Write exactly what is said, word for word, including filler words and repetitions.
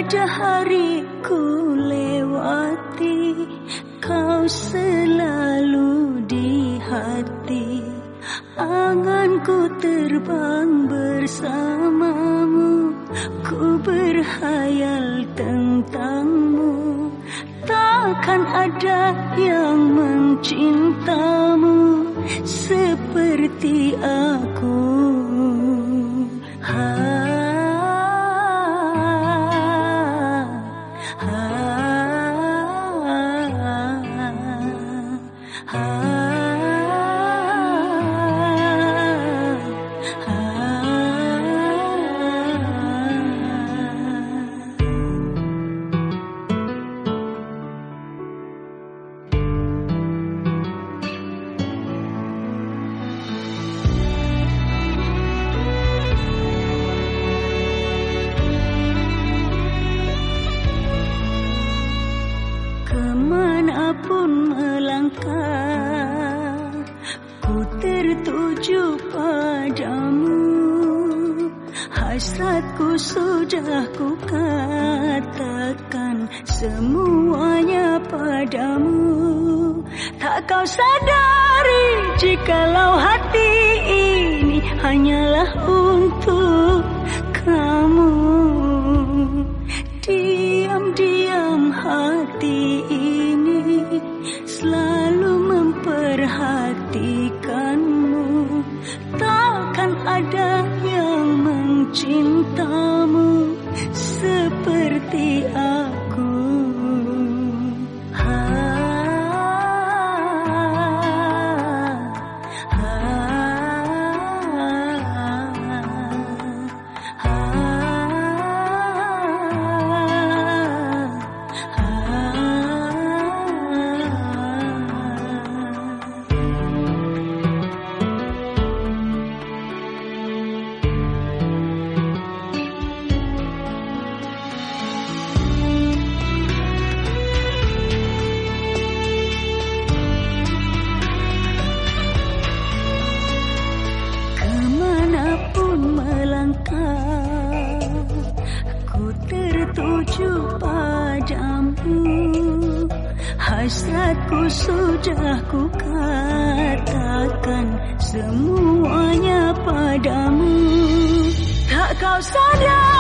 ada hari ku lewati, kau selalu di hati. Anganku terbang bersamamu, ku berhayal tentangmu. Takkan ada yang mencintamu seperti aku. Ha, ha, ha, ha. Kemanapun melangkah, ku tertuju padamu. Hasratku sudah ku katakan semuanya padamu. Tak kau sadari jikalau hati ini hanyalah untuk kamu. Diam-diam hati ini selalu memperhatikanmu. Takkan ada yang mencintamu seperti aku. Ha, ha, ha, ha. Ku tertuju padamu. Hasratku sudah ku katakan semuanya padamu. Tak kau sadar